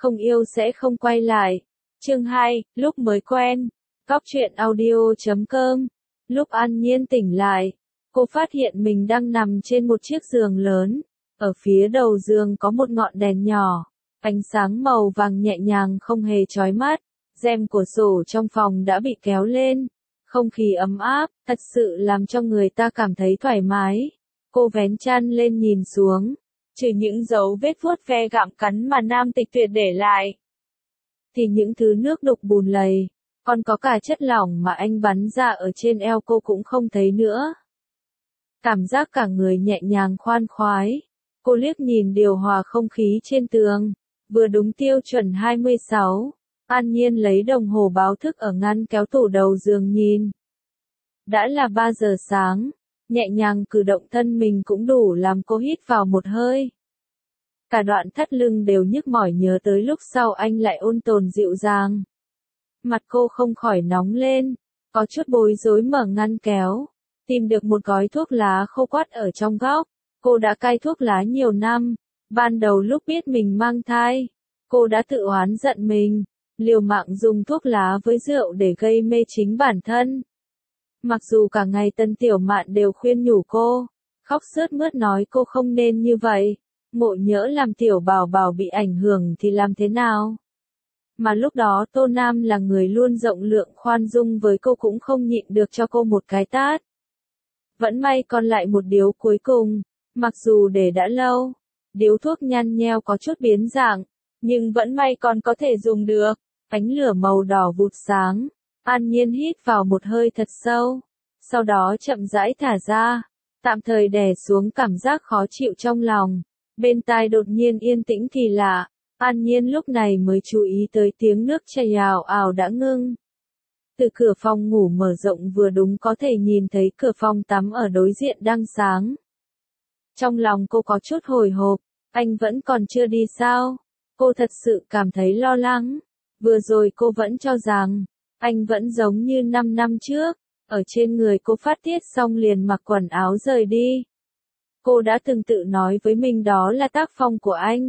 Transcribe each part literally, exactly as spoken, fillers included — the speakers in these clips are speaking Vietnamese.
không yêu sẽ không quay lại. Chương hai, lúc mới quen. Cóc truyện audio chấm com. Lúc An Nhiên tỉnh lại, cô phát hiện mình đang nằm trên một chiếc giường lớn. Ở phía đầu giường có một ngọn đèn nhỏ, ánh sáng màu vàng nhẹ nhàng không hề chói mắt. Rèm cửa sổ trong phòng đã bị kéo lên. Không khí ấm áp, thật sự làm cho người ta cảm thấy thoải mái. Cô vén chăn lên nhìn xuống. Trừ những dấu vết vuốt ve gặm cắn mà Nam Tịch Tuyệt để lại, thì những thứ nước đục bùn lầy, còn có cả chất lỏng mà anh bắn ra ở trên eo cô cũng không thấy nữa. Cảm giác cả người nhẹ nhàng khoan khoái. Cô liếc nhìn điều hòa không khí trên tường, vừa đúng tiêu chuẩn hai mươi sáu. An Nhiên lấy đồng hồ báo thức ở ngăn kéo tủ đầu giường nhìn. Đã là ba giờ sáng, nhẹ nhàng cử động thân mình cũng đủ làm cô hít vào một hơi. Cả đoạn thắt lưng đều nhức mỏi nhớ tới lúc sau anh lại ôn tồn dịu dàng. Mặt cô không khỏi nóng lên, có chút bối rối mở ngăn kéo, tìm được một gói thuốc lá khô quắt ở trong góc. Cô đã cai thuốc lá nhiều năm, ban đầu lúc biết mình mang thai, cô đã tự oán giận mình, liều mạng dùng thuốc lá với rượu để gây mê chính bản thân. Mặc dù cả ngày Tân Tiểu Mạn đều khuyên nhủ cô, khóc sướt mướt nói cô không nên như vậy, ngộ nhỡ làm Tiểu Bảo Bảo bị ảnh hưởng thì làm thế nào. Mà lúc đó Tô Nam là người luôn rộng lượng khoan dung với cô cũng không nhịn được cho cô một cái tát. Vẫn may còn lại một điếu cuối cùng, mặc dù để đã lâu, điếu thuốc nhăn nheo có chút biến dạng, nhưng vẫn may còn có thể dùng được. Ánh lửa màu đỏ vụt sáng, An Nhiên hít vào một hơi thật sâu, sau đó chậm rãi thả ra, tạm thời đè xuống cảm giác khó chịu trong lòng. Bên tai đột nhiên yên tĩnh kỳ lạ, An Nhiên lúc này mới chú ý tới tiếng nước chảy ào ào đã ngưng. Từ cửa phòng ngủ mở rộng vừa đúng có thể nhìn thấy cửa phòng tắm ở đối diện đang sáng. Trong lòng cô có chút hồi hộp, anh vẫn còn chưa đi sao? Cô thật sự cảm thấy lo lắng. Vừa rồi cô vẫn cho rằng, anh vẫn giống như năm năm trước, ở trên người cô phát tiết xong liền mặc quần áo rời đi. Cô đã từng tự nói với mình đó là tác phong của anh.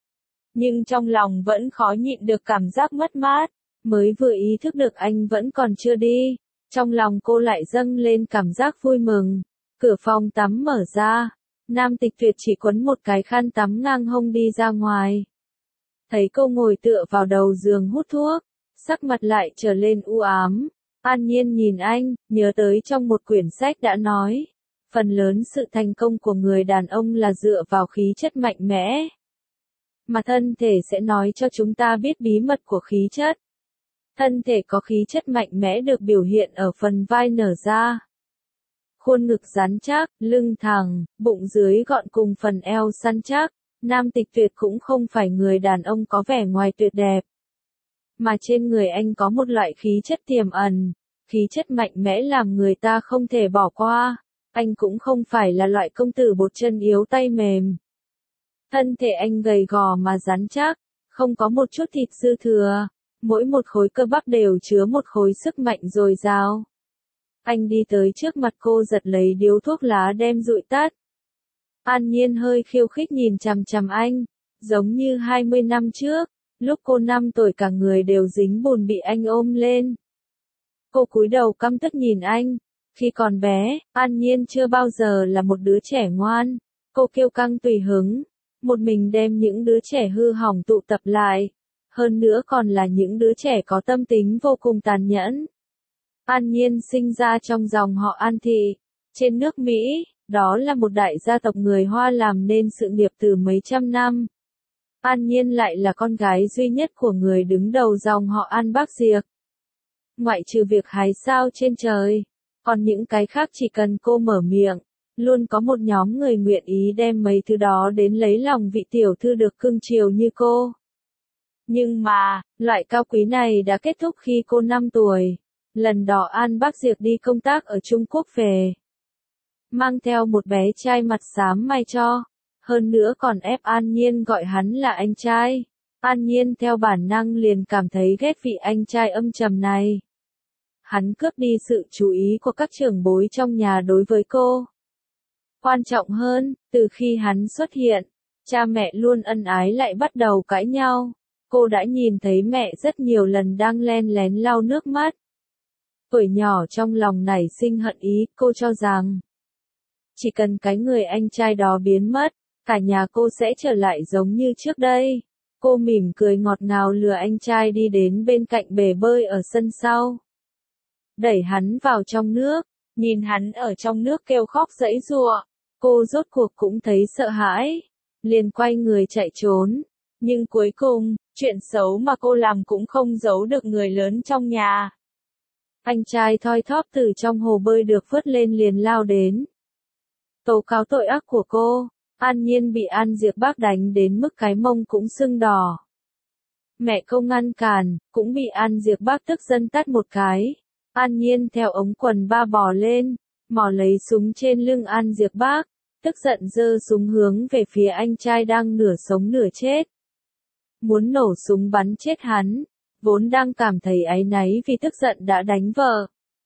Nhưng trong lòng vẫn khó nhịn được cảm giác mất mát, mới vừa ý thức được anh vẫn còn chưa đi. Trong lòng cô lại dâng lên cảm giác vui mừng. Cửa phòng tắm mở ra, Nam Tịch Tuyệt chỉ quấn một cái khăn tắm ngang hông đi ra ngoài. Thấy cô ngồi tựa vào đầu giường hút thuốc, sắc mặt lại trở lên u ám. An Nhiên nhìn anh, nhớ tới trong một quyển sách đã nói, phần lớn sự thành công của người đàn ông là dựa vào khí chất mạnh mẽ. Mà thân thể sẽ nói cho chúng ta biết bí mật của khí chất. Thân thể có khí chất mạnh mẽ được biểu hiện ở phần vai nở ra. Khuôn ngực rắn chắc, lưng thẳng, bụng dưới gọn cùng phần eo săn chắc. Nam Tịch Tuyệt cũng không phải người đàn ông có vẻ ngoài tuyệt đẹp, mà trên người anh có một loại khí chất tiềm ẩn, khí chất mạnh mẽ làm người ta không thể bỏ qua. Anh cũng không phải là loại công tử bột chân yếu tay mềm. Thân thể anh gầy gò mà rắn chắc, không có một chút thịt dư thừa, mỗi một khối cơ bắp đều chứa một khối sức mạnh dồi dào. Anh đi tới trước mặt cô giật lấy điếu thuốc lá đem dụi tắt. An Nhiên hơi khiêu khích nhìn chằm chằm anh, giống như hai mươi năm trước, lúc cô năm tuổi cả người đều dính bùn bị anh ôm lên. Cô cúi đầu căm tức nhìn anh, khi còn bé, An Nhiên chưa bao giờ là một đứa trẻ ngoan, cô kiêu căng tùy hứng, một mình đem những đứa trẻ hư hỏng tụ tập lại, hơn nữa còn là những đứa trẻ có tâm tính vô cùng tàn nhẫn. An Nhiên sinh ra trong dòng họ An Thị, trên nước Mỹ. Đó là một đại gia tộc người Hoa làm nên sự nghiệp từ mấy trăm năm. An Nhiên lại là con gái duy nhất của người đứng đầu dòng họ An Bác Diệp. Ngoại trừ việc hái sao trên trời, còn những cái khác chỉ cần cô mở miệng, luôn có một nhóm người nguyện ý đem mấy thứ đó đến lấy lòng vị tiểu thư được cưng chiều như cô. Nhưng mà, loại cao quý này đã kết thúc khi cô năm tuổi. Lần đó An Bác Diệp đi công tác ở Trung Quốc về, mang theo một bé trai mặt xám mai cho, hơn nữa còn ép An Nhiên gọi hắn là anh trai. An Nhiên theo bản năng liền cảm thấy ghét vị anh trai âm trầm này. Hắn cướp đi sự chú ý của các trưởng bối trong nhà đối với cô. Quan trọng hơn, từ khi hắn xuất hiện, cha mẹ luôn ân ái lại bắt đầu cãi nhau. Cô đã nhìn thấy mẹ rất nhiều lần đang len lén lau nước mắt. Tuổi nhỏ trong lòng nảy sinh hận ý, cô cho rằng chỉ cần cái người anh trai đó biến mất, cả nhà cô sẽ trở lại giống như trước đây. Cô mỉm cười ngọt ngào lừa anh trai đi đến bên cạnh bể bơi ở sân sau. Đẩy hắn vào trong nước, nhìn hắn ở trong nước kêu khóc giãy giụa. Cô rốt cuộc cũng thấy sợ hãi, liền quay người chạy trốn. Nhưng cuối cùng, chuyện xấu mà cô làm cũng không giấu được người lớn trong nhà. Anh trai thoi thóp từ trong hồ bơi được vớt lên liền lao đến. Tố cáo tội ác của cô, An Nhiên bị An Diệp Bác đánh đến mức cái mông cũng sưng đỏ. Mẹ không ngăn cản, cũng bị An Diệp Bác tức giận tát một cái. An Nhiên theo ống quần ba bò lên, mò lấy súng trên lưng An Diệp Bác, tức giận giơ súng hướng về phía anh trai đang nửa sống nửa chết. Muốn nổ súng bắn chết hắn, vốn đang cảm thấy áy náy vì tức giận đã đánh vợ.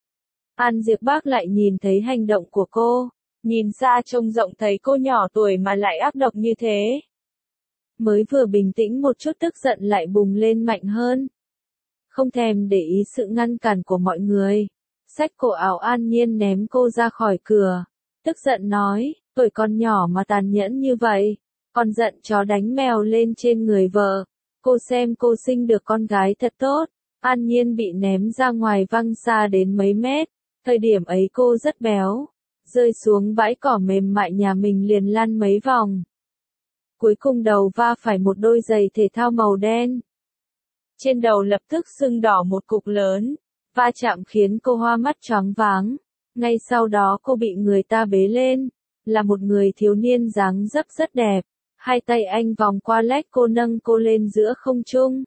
An Diệp Bác lại nhìn thấy hành động của cô, nhìn xa trông rộng thấy cô nhỏ tuổi mà lại ác độc như thế. Mới vừa bình tĩnh một chút tức giận lại bùng lên mạnh hơn. Không thèm để ý sự ngăn cản của mọi người, xách cổ áo An Nhiên ném cô ra khỏi cửa. Tức giận nói, tuổi con nhỏ mà tàn nhẫn như vậy, còn giận chó đánh mèo lên trên người vợ. Cô xem cô sinh được con gái thật tốt. An Nhiên bị ném ra ngoài văng xa đến mấy mét. Thời điểm ấy cô rất béo, rơi xuống bãi cỏ mềm mại nhà mình liền lăn mấy vòng. Cuối cùng đầu va phải một đôi giày thể thao màu đen. Trên đầu lập tức sưng đỏ một cục lớn, va chạm khiến cô hoa mắt choáng váng. Ngay sau đó cô bị người ta bế lên, là một người thiếu niên dáng dấp rất đẹp. Hai tay anh vòng qua lách cô nâng cô lên giữa không trung.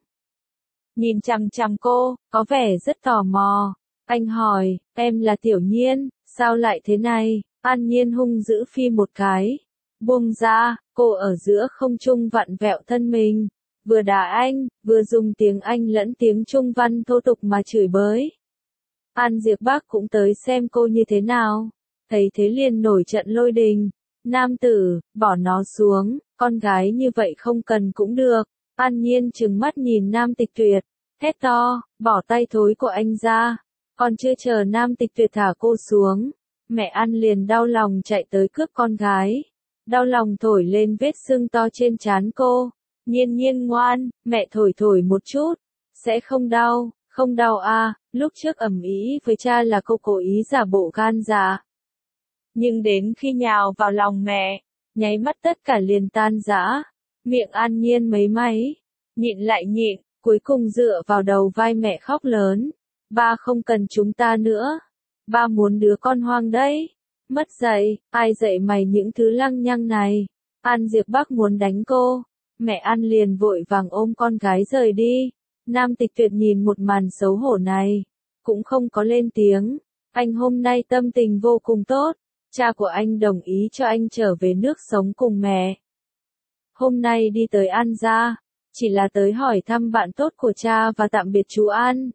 Nhìn chằm chằm cô, có vẻ rất tò mò. Anh hỏi, em là Tiểu Nhiên, sao lại thế này? An Nhiên hung dữ phi một cái. Buông ra, cô ở giữa không trung vặn vẹo thân mình. Vừa đá anh, vừa dùng tiếng Anh lẫn tiếng Trung văn thô tục mà chửi bới. An Diệp Bác cũng tới xem cô như thế nào. Thấy thế liền nổi trận lôi đình. Nam tử, bỏ nó xuống, con gái như vậy không cần cũng được. An Nhiên trừng mắt nhìn Nam Tịch Tuyệt, thét to, bỏ tay thối của anh ra. Còn chưa chờ Nam Tịch Tuyệt thả cô xuống, mẹ An liền đau lòng chạy tới cướp con gái. Đau lòng thổi lên vết sưng to trên trán cô. Nhiên Nhiên ngoan, mẹ thổi thổi một chút, sẽ không đau, không đau à, lúc trước ầm ĩ với cha là cô cố ý giả bộ gan dạ. Nhưng đến khi nhào vào lòng mẹ, nháy mắt tất cả liền tan rã. Miệng An Nhiên mấy máy, nhịn lại nhịn, cuối cùng dựa vào đầu vai mẹ khóc lớn. Ba không cần chúng ta nữa. Ba muốn đứa con hoang đấy. Mất dạy, ai dạy mày những thứ lăng nhăng này? An Diệp Bác muốn đánh cô. Mẹ An liền vội vàng ôm con gái rời đi. Nam Tịch Tuyệt nhìn một màn xấu hổ này, cũng không có lên tiếng. Anh hôm nay tâm tình vô cùng tốt. Cha của anh đồng ý cho anh trở về nước sống cùng mẹ. Hôm nay đi tới An gia, chỉ là tới hỏi thăm bạn tốt của cha và tạm biệt chú An.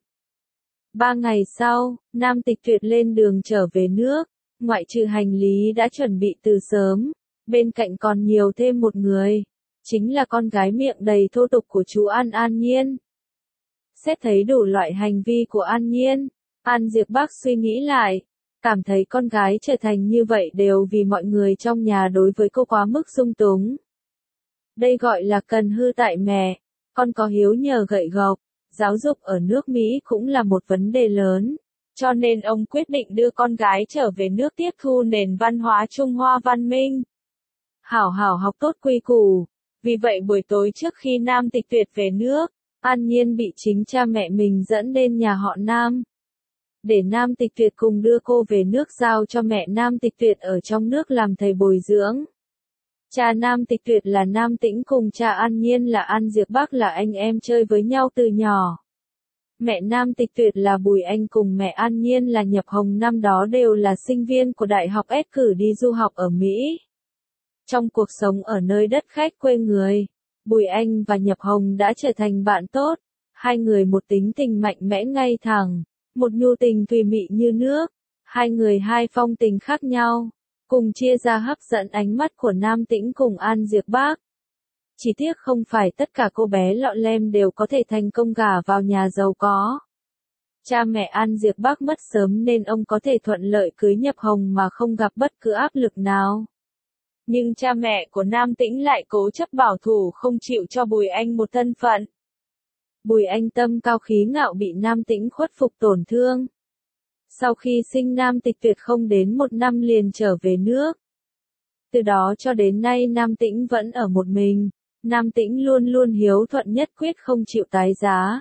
Ba ngày sau, Nam Tịch Tuyệt lên đường trở về nước, ngoại trừ hành lý đã chuẩn bị từ sớm, bên cạnh còn nhiều thêm một người, chính là con gái miệng đầy thô tục của chú An An Nhiên. Xét thấy đủ loại hành vi của An Nhiên, An Diệp Bác suy nghĩ lại, cảm thấy con gái trở thành như vậy đều vì mọi người trong nhà đối với cô quá mức dung túng. Đây gọi là cần hư tại mẹ, con có hiếu nhờ gậy gộc, giáo dục ở nước Mỹ cũng là một vấn đề lớn, cho nên ông quyết định đưa con gái trở về nước tiếp thu nền văn hóa Trung Hoa văn minh. Hảo hảo học tốt quy củ, vì vậy buổi tối trước khi Nam Tịch Tuyệt về nước, An Nhiên bị chính cha mẹ mình dẫn đến nhà họ Nam. Để Nam Tịch Tuyệt cùng đưa cô về nước giao cho mẹ Nam Tịch Tuyệt ở trong nước làm thầy bồi dưỡng. Cha Nam Tịch Tuyệt là Nam Tĩnh cùng cha An Nhiên là An Diệp Bác là anh em chơi với nhau từ nhỏ. Mẹ Nam Tịch Tuyệt là Bùi Anh cùng mẹ An Nhiên là Nhập Hồng năm đó đều là sinh viên của Đại học S cử đi du học ở Mỹ. Trong cuộc sống ở nơi đất khách quê người, Bùi Anh và Nhập Hồng đã trở thành bạn tốt. Hai người một tính tình mạnh mẽ ngay thẳng, một nhu tình thùy mị như nước. Hai người hai phong tình khác nhau, cùng chia ra hấp dẫn ánh mắt của Nam Tĩnh cùng An Diệp Bác. Chỉ tiếc không phải tất cả cô bé lọ lem đều có thể thành công gả vào nhà giàu có. Cha mẹ An Diệp Bắc mất sớm nên ông có thể thuận lợi cưới Nhập Hồng mà không gặp bất cứ áp lực nào. Nhưng cha mẹ của Nam Tĩnh lại cố chấp bảo thủ không chịu cho Bùi Anh một thân phận. Bùi Anh tâm cao khí ngạo bị Nam Tĩnh khuất phục tổn thương. Sau khi sinh Nam Tịch Tuyệt không đến một năm liền trở về nước. Từ đó cho đến nay Nam Tĩnh vẫn ở một mình, Nam Tĩnh luôn luôn hiếu thuận nhất quyết không chịu tái giá.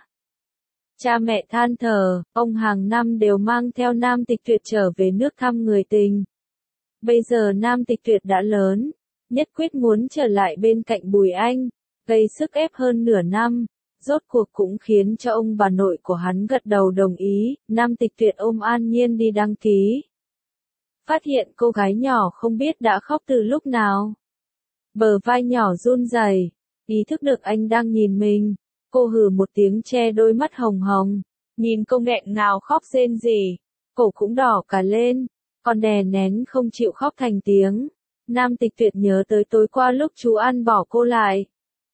Cha mẹ than thở, ông hàng năm đều mang theo Nam Tịch Tuyệt trở về nước thăm người tình. Bây giờ Nam Tịch Tuyệt đã lớn, nhất quyết muốn trở lại bên cạnh Bùi Anh, gây sức ép hơn nửa năm, rốt cuộc cũng khiến cho ông bà nội của hắn gật đầu đồng ý, Nam Tịch Tuyệt ôm An Nhiên đi đăng ký. Phát hiện cô gái nhỏ không biết đã khóc từ lúc nào. Bờ vai nhỏ run rẩy, ý thức được anh đang nhìn mình, cô hừ một tiếng che đôi mắt hồng hồng, nhìn cô nghẹn ngào khóc rên rỉ, cổ cũng đỏ cả lên, còn đè nén không chịu khóc thành tiếng. Nam Tịch Tuyệt nhớ tới tối qua lúc chú An bỏ cô lại.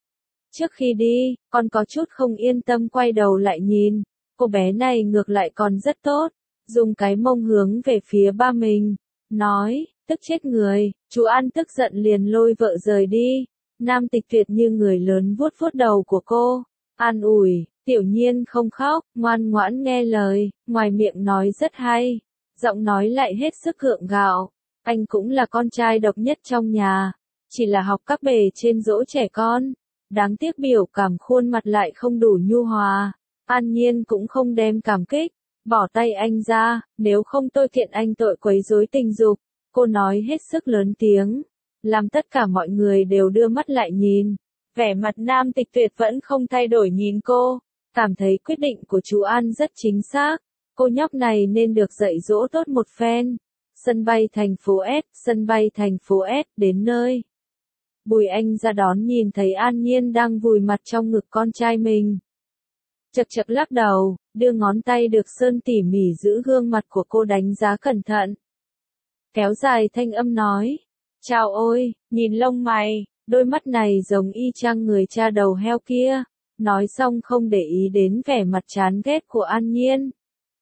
Trước khi đi, con có chút không yên tâm quay đầu lại nhìn, cô bé này ngược lại còn rất tốt, dùng cái mông hướng về phía ba mình, nói, tức chết người, chú An tức giận liền lôi vợ rời đi. Nam Tịch Tuyệt như người lớn vuốt vuốt đầu của cô, an ủi, Tiểu Nhiên không khóc, ngoan ngoãn nghe lời, ngoài miệng nói rất hay, giọng nói lại hết sức gượng gạo, anh cũng là con trai độc nhất trong nhà, chỉ là học các bề trên dỗ trẻ con. Đáng tiếc biểu cảm khuôn mặt lại không đủ nhu hòa. An Nhiên cũng không đem cảm kích, bỏ tay anh ra, nếu không tôi kiện anh tội quấy rối tình dục. Cô nói hết sức lớn tiếng, làm tất cả mọi người đều đưa mắt lại nhìn. Vẻ mặt Nam Tịch Tuyệt vẫn không thay đổi nhìn cô, cảm thấy quyết định của chú An rất chính xác. Cô nhóc này nên được dạy dỗ tốt một phen. Sân bay thành phố S, sân bay thành phố S, đến nơi. Bùi Anh ra đón nhìn thấy An Nhiên đang vùi mặt trong ngực con trai mình. Chật chật lắc đầu, đưa ngón tay được sơn tỉ mỉ giữ gương mặt của cô đánh giá cẩn thận. Kéo dài thanh âm nói, chào ôi, nhìn lông mày, đôi mắt này giống y chang người cha đầu heo kia. Nói xong không để ý đến vẻ mặt chán ghét của An Nhiên.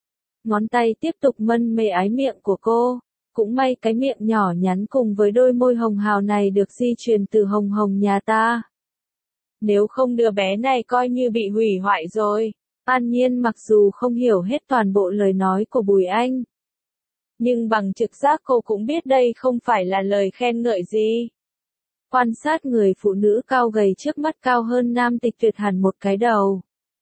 Ngón tay tiếp tục mân mê ái miệng của cô. Cũng may cái miệng nhỏ nhắn cùng với đôi môi hồng hào này được di truyền từ Hồng Hồng nhà ta. Nếu không đứa bé này coi như bị hủy hoại rồi. An Nhiên mặc dù không hiểu hết toàn bộ lời nói của Bùi Anh, nhưng bằng trực giác cô cũng biết đây không phải là lời khen ngợi gì. Quan sát người phụ nữ cao gầy trước mắt cao hơn Nam Tịch Tuyệt hẳn một cái đầu.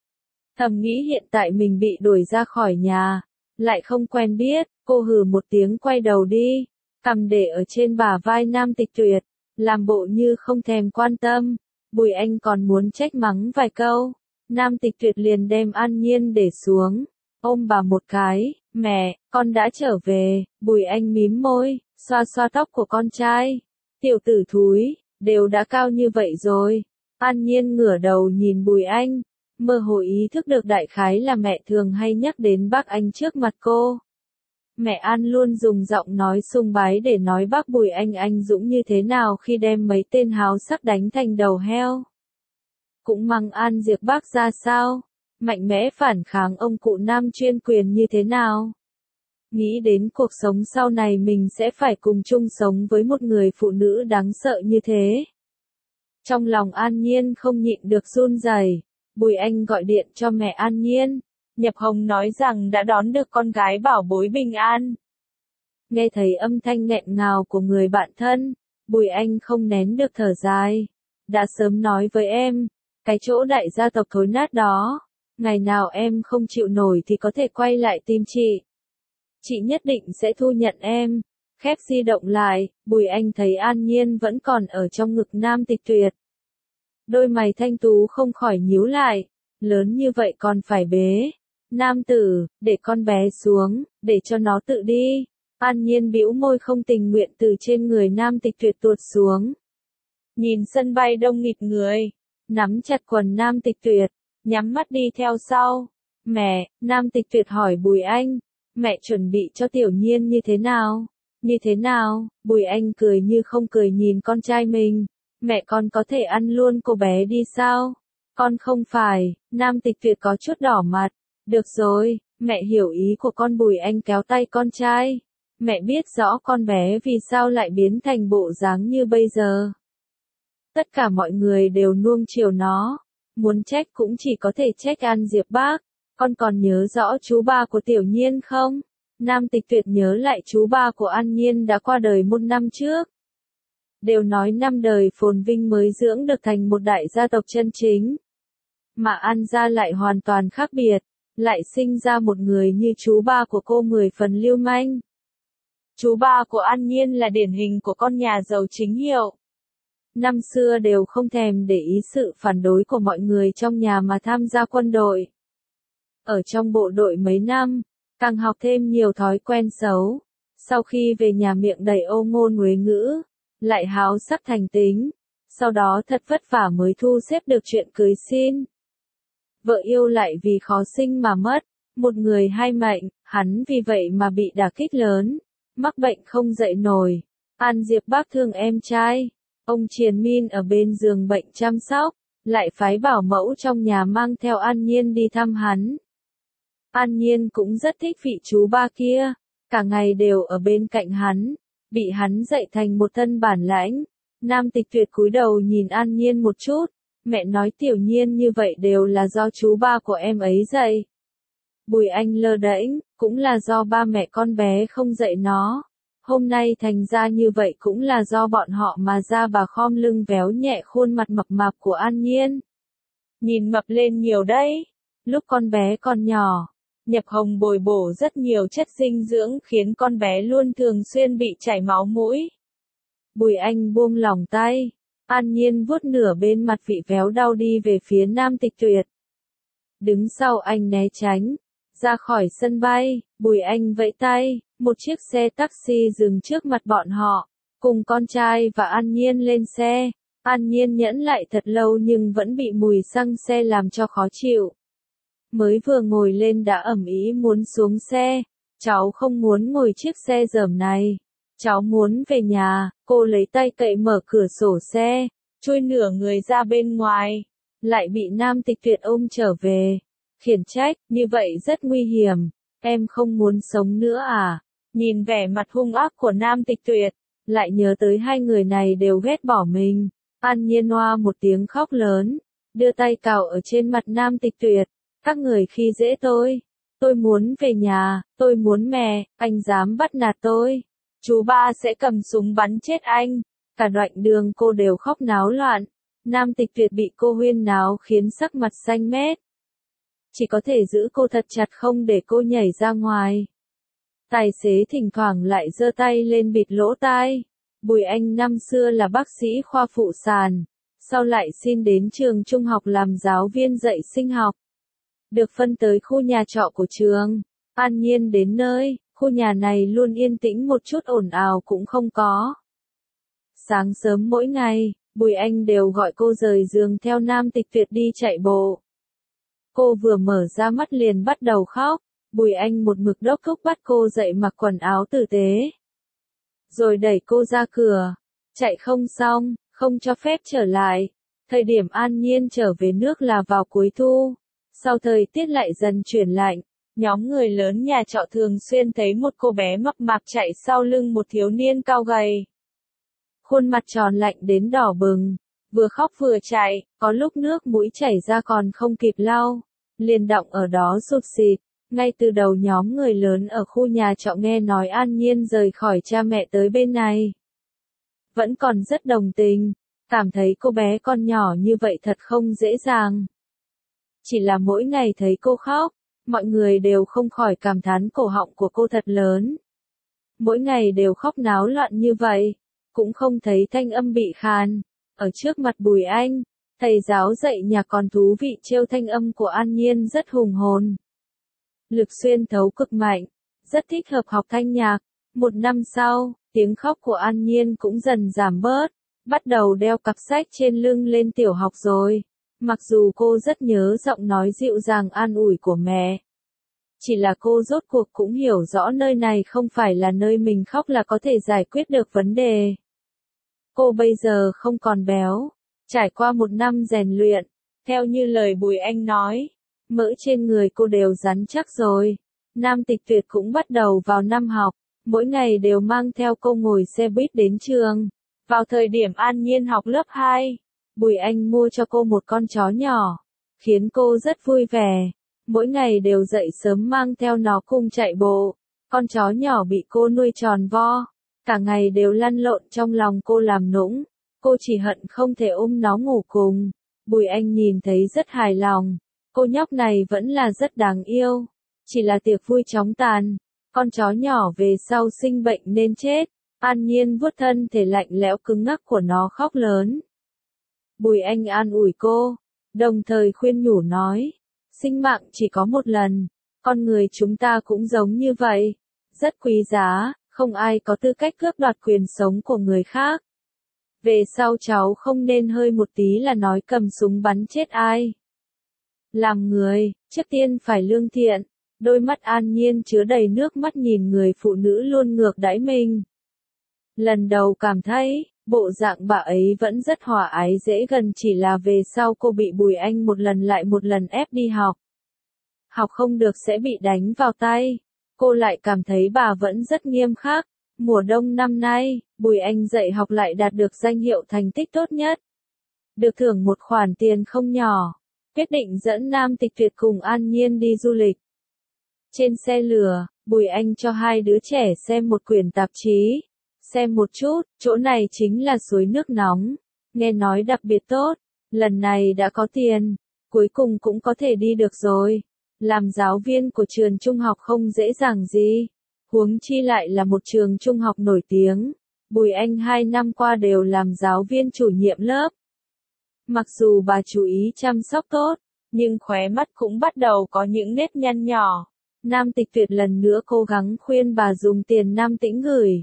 Thầm nghĩ hiện tại mình bị đuổi ra khỏi nhà, lại không quen biết, cô hừ một tiếng quay đầu đi, cầm để ở trên bả vai Nam Tịch Tuyệt, làm bộ như không thèm quan tâm. Bùi Anh còn muốn trách mắng vài câu, Nam Tịch Tuyệt liền đem An Nhiên để xuống, ôm bà một cái, mẹ, con đã trở về. Bùi Anh mím môi, xoa xoa tóc của con trai, tiểu tử thúi, đều đã cao như vậy rồi. An Nhiên ngửa đầu nhìn Bùi Anh, mơ hồ ý thức được đại khái là mẹ thường hay nhắc đến bác Anh trước mặt cô. Mẹ An luôn dùng giọng nói sùng bái để nói bác Bùi Anh anh dũng như thế nào khi đem mấy tên háo sắc đánh thành đầu heo. Cũng mắng An Diệp Bắc ra sao, mạnh mẽ phản kháng ông cụ nam chuyên quyền như thế nào. Nghĩ đến cuộc sống sau này mình sẽ phải cùng chung sống với một người phụ nữ đáng sợ như thế. Trong lòng An Nhiên không nhịn được run rẩy. Bùi Anh gọi điện cho mẹ An Nhiên. Nhập Hồng nói rằng đã đón được con gái bảo bối bình an. Nghe thấy âm thanh nghẹn ngào của người bạn thân, Bùi Anh không nén được thở dài. Đã sớm nói với em, cái chỗ đại gia tộc thối nát đó, ngày nào em không chịu nổi thì có thể quay lại tìm chị. Chị nhất định sẽ thu nhận em. Khép di động lại, Bùi Anh thấy An Nhiên vẫn còn ở trong ngực Nam Tịch Tuyệt. Đôi mày thanh tú không khỏi nhíu lại, lớn như vậy còn phải bế. Nam tử, để con bé xuống, để cho nó tự đi. An Nhiên bĩu môi không tình nguyện từ trên người Nam Tịch Tuyệt tuột xuống. Nhìn sân bay đông nghịt người, nắm chặt quần Nam Tịch Tuyệt, nhắm mắt đi theo sau. Mẹ, Nam Tịch Tuyệt hỏi Bùi Anh, mẹ chuẩn bị cho Tiểu Nhiên như thế nào? Như thế nào? Bùi Anh cười như không cười nhìn con trai mình. Mẹ con có thể ăn luôn cô bé đi sao? Con không phải, Nam Tịch Tuyệt có chút đỏ mặt. Được rồi, mẹ hiểu ý của con. Bùi Anh kéo tay con trai. Mẹ biết rõ con bé vì sao lại biến thành bộ dáng như bây giờ. Tất cả mọi người đều nuông chiều nó. Muốn trách cũng chỉ có thể trách An Diệp bác. Con còn nhớ rõ chú ba của Tiểu Nhiên không? Nam Tịch Tuyệt nhớ lại chú ba của An Nhiên đã qua đời một năm trước. Đều nói năm đời phồn vinh mới dưỡng được thành một đại gia tộc chân chính. Mà An gia lại hoàn toàn khác biệt, lại sinh ra một người như chú ba của cô mười phần lưu manh. Chú ba của An Nhiên là điển hình của con nhà giàu chính hiệu. Năm xưa đều không thèm để ý sự phản đối của mọi người trong nhà mà tham gia quân đội. Ở trong bộ đội mấy năm, càng học thêm nhiều thói quen xấu. Sau khi về nhà miệng đầy ô ngôn uế ngữ, lại háo sắc thành tính. Sau đó thật vất vả mới thu xếp được chuyện cưới xin. Vợ yêu lại vì khó sinh mà mất. Một người hai mệnh, hắn vì vậy mà bị đả kích lớn. Mắc bệnh không dậy nổi. An Diệp bác thương em trai. Ông triền min ở bên giường bệnh chăm sóc. Lại phái bảo mẫu trong nhà mang theo An Nhiên đi thăm hắn. An Nhiên cũng rất thích vị chú ba kia. Cả ngày đều ở bên cạnh hắn. Bị hắn dạy thành một thân bản lãnh. Nam Tịch Tuyệt cúi đầu nhìn An Nhiên một chút. Mẹ nói Tiểu Nhiên như vậy đều là do chú ba của em ấy dạy. Bùi Anh lơ đễnh, cũng là do ba mẹ con bé không dạy nó. Hôm nay thành ra như vậy cũng là do bọn họ mà ra. Bà khom lưng véo nhẹ khuôn mặt mập mạp của An Nhiên. Nhìn mập lên nhiều đấy. Lúc con bé còn nhỏ, nhập hồng bồi bổ rất nhiều chất dinh dưỡng khiến con bé luôn thường xuyên bị chảy máu mũi. Bùi Anh buông lỏng tay. An Nhiên vuốt nửa bên mặt vị véo đau đi về phía Nam Tịch Tuyệt. Đứng sau anh né tránh. Ra khỏi sân bay, Bùi Anh vẫy tay, một chiếc xe taxi dừng trước mặt bọn họ, cùng con trai và An Nhiên lên xe. An Nhiên nhẫn lại thật lâu nhưng vẫn bị mùi xăng xe làm cho khó chịu. Mới vừa ngồi lên đã ầm ĩ muốn xuống xe. Cháu không muốn ngồi chiếc xe dởm này. Cháu muốn về nhà. Cô lấy tay cậy mở cửa sổ xe, chui nửa người ra bên ngoài. Lại bị Nam Tịch Tuyệt ôm trở về. Khiển trách, như vậy rất nguy hiểm. Em không muốn sống nữa à? Nhìn vẻ mặt hung ác của Nam Tịch Tuyệt, lại nhớ tới hai người này đều ghét bỏ mình. An Nhiên oa một tiếng khóc lớn, đưa tay cào ở trên mặt Nam Tịch Tuyệt. Các người khi dễ tôi. Tôi muốn về nhà, tôi muốn mẹ, anh dám bắt nạt tôi. Chú ba sẽ cầm súng bắn chết anh. Cả đoạn đường cô đều khóc náo loạn. Nam Tịch Tuyệt bị cô huyên náo khiến sắc mặt xanh mét. Chỉ có thể giữ cô thật chặt không để cô nhảy ra ngoài. Tài xế thỉnh thoảng lại giơ tay lên bịt lỗ tai. Bùi Anh năm xưa là bác sĩ khoa phụ sản. Sau lại xin đến trường trung học làm giáo viên dạy sinh học. Được phân tới khu nhà trọ của trường. An Nhiên đến nơi, khu nhà này luôn yên tĩnh, một chút ồn ào cũng không có. Sáng sớm mỗi ngày, Bùi Anh đều gọi cô rời giường theo Nam Tịch Tuyệt đi chạy bộ. Cô vừa mở ra mắt liền bắt đầu khóc. Bùi Anh một mực đốc thúc bắt cô dậy mặc quần áo tử tế. Rồi đẩy cô ra cửa. Chạy không xong, không cho phép trở lại. Thời điểm An Nhiên trở về nước là vào cuối thu. Sau thời tiết lại dần chuyển lạnh, nhóm người lớn nhà trọ thường xuyên thấy một cô bé mập mạp chạy sau lưng một thiếu niên cao gầy. Khuôn mặt tròn lạnh đến đỏ bừng, vừa khóc vừa chạy, có lúc nước mũi chảy ra còn không kịp lau, liền đọng ở đó sụt sịt. Ngay từ đầu nhóm người lớn ở khu nhà trọ nghe nói An Nhiên rời khỏi cha mẹ tới bên này, vẫn còn rất đồng tình, cảm thấy cô bé con nhỏ như vậy thật không dễ dàng. Chỉ là mỗi ngày thấy cô khóc, mọi người đều không khỏi cảm thán cổ họng của cô thật lớn. Mỗi ngày đều khóc náo loạn như vậy, cũng không thấy thanh âm bị khàn. Ở trước mặt Bùi Anh, thầy giáo dạy nhạc còn thú vị trêu thanh âm của An Nhiên rất hùng hồn. Lực xuyên thấu cực mạnh, rất thích hợp học thanh nhạc. Một năm sau, tiếng khóc của An Nhiên cũng dần giảm bớt, bắt đầu đeo cặp sách trên lưng lên tiểu học rồi. Mặc dù cô rất nhớ giọng nói dịu dàng an ủi của mẹ. Chỉ là cô rốt cuộc cũng hiểu rõ nơi này không phải là nơi mình khóc là có thể giải quyết được vấn đề. Cô bây giờ không còn béo. Trải qua một năm rèn luyện, theo như lời Bùi Anh nói, mỡ trên người cô đều rắn chắc rồi. Nam Tịch Tuyệt cũng bắt đầu vào năm học, mỗi ngày đều mang theo cô ngồi xe buýt đến trường. Vào thời điểm An Nhiên học lớp hai, Bùi Anh mua cho cô một con chó nhỏ, khiến cô rất vui vẻ. Mỗi ngày đều dậy sớm mang theo nó cùng chạy bộ. Con chó nhỏ bị cô nuôi tròn vo, cả ngày đều lăn lộn trong lòng cô làm nũng. Cô chỉ hận không thể ôm nó ngủ cùng. Bùi Anh nhìn thấy rất hài lòng. Cô nhóc này vẫn là rất đáng yêu. Chỉ là tiệc vui chóng tàn. Con chó nhỏ về sau sinh bệnh nên chết. An Nhiên vuốt thân thể lạnh lẽo cứng ngắc của nó khóc lớn. Bùi Anh an ủi cô, đồng thời khuyên nhủ nói, sinh mạng chỉ có một lần, con người chúng ta cũng giống như vậy, rất quý giá, không ai có tư cách cướp đoạt quyền sống của người khác. Về sau cháu không nên hơi một tí là nói cầm súng bắn chết ai. Làm người, trước tiên phải lương thiện. Đôi mắt An Nhiên chứa đầy nước mắt nhìn người phụ nữ luôn ngược đãi mình. Lần đầu cảm thấy, bộ dạng bà ấy vẫn rất hòa ái dễ gần, chỉ là về sau cô bị Bùi Anh một lần lại một lần ép đi học. Học không được sẽ bị đánh vào tay. Cô lại cảm thấy bà vẫn rất nghiêm khắc. Mùa đông năm nay, Bùi Anh dạy học lại đạt được danh hiệu thành tích tốt nhất. Được thưởng một khoản tiền không nhỏ. Quyết định dẫn Nam Tịch Tuyệt cùng An Nhiên đi du lịch. Trên xe lửa, Bùi Anh cho hai đứa trẻ xem một quyển tạp chí. Xem một chút, chỗ này chính là suối nước nóng. Nghe nói đặc biệt tốt. Lần này đã có tiền. Cuối cùng cũng có thể đi được rồi. Làm giáo viên của trường trung học không dễ dàng gì. Huống chi lại là một trường trung học nổi tiếng. Bùi Anh hai năm qua đều làm giáo viên chủ nhiệm lớp. Mặc dù bà chú ý chăm sóc tốt, nhưng khóe mắt cũng bắt đầu có những nếp nhăn nhỏ. Nam Tịch Tuyệt lần nữa cố gắng khuyên bà dùng tiền Nam Tĩnh gửi.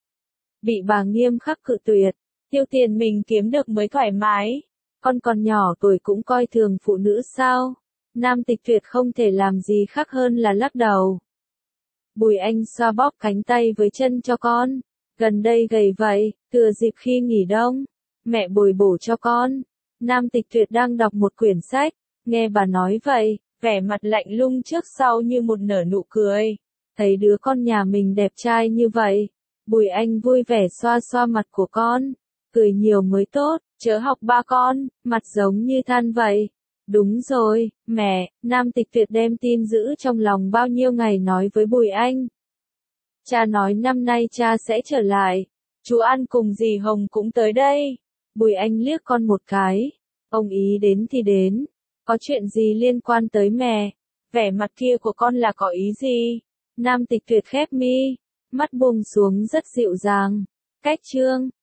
Bị bà nghiêm khắc cự tuyệt, tiêu tiền mình kiếm được mới thoải mái. Con còn nhỏ tuổi cũng coi thường phụ nữ sao? Nam Tịch Tuyệt không thể làm gì khác hơn là lắc đầu. Bùi Anh xoa bóp cánh tay với chân cho con. Gần đây gầy vậy, thừa dịp khi nghỉ đông, mẹ bồi bổ cho con. Nam Tịch Tuyệt đang đọc một quyển sách, nghe bà nói vậy, vẻ mặt lạnh lùng trước sau như một nở nụ cười. Thấy đứa con nhà mình đẹp trai như vậy, Bùi Anh vui vẻ xoa xoa mặt của con. Cười nhiều mới tốt, chớ học ba con, mặt giống như than vậy. Đúng rồi, mẹ, Nam Tịch Tuyệt đem tin giữ trong lòng bao nhiêu ngày nói với Bùi Anh. Cha nói năm nay cha sẽ trở lại. Chú An cùng dì Hồng cũng tới đây. Bùi Anh liếc con một cái. Ông ý đến thì đến. Có chuyện gì liên quan tới mẹ? Vẻ mặt kia của con là có ý gì? Nam Tịch Tuyệt khép mi. Mắt buông xuống rất dịu dàng. Cách chương.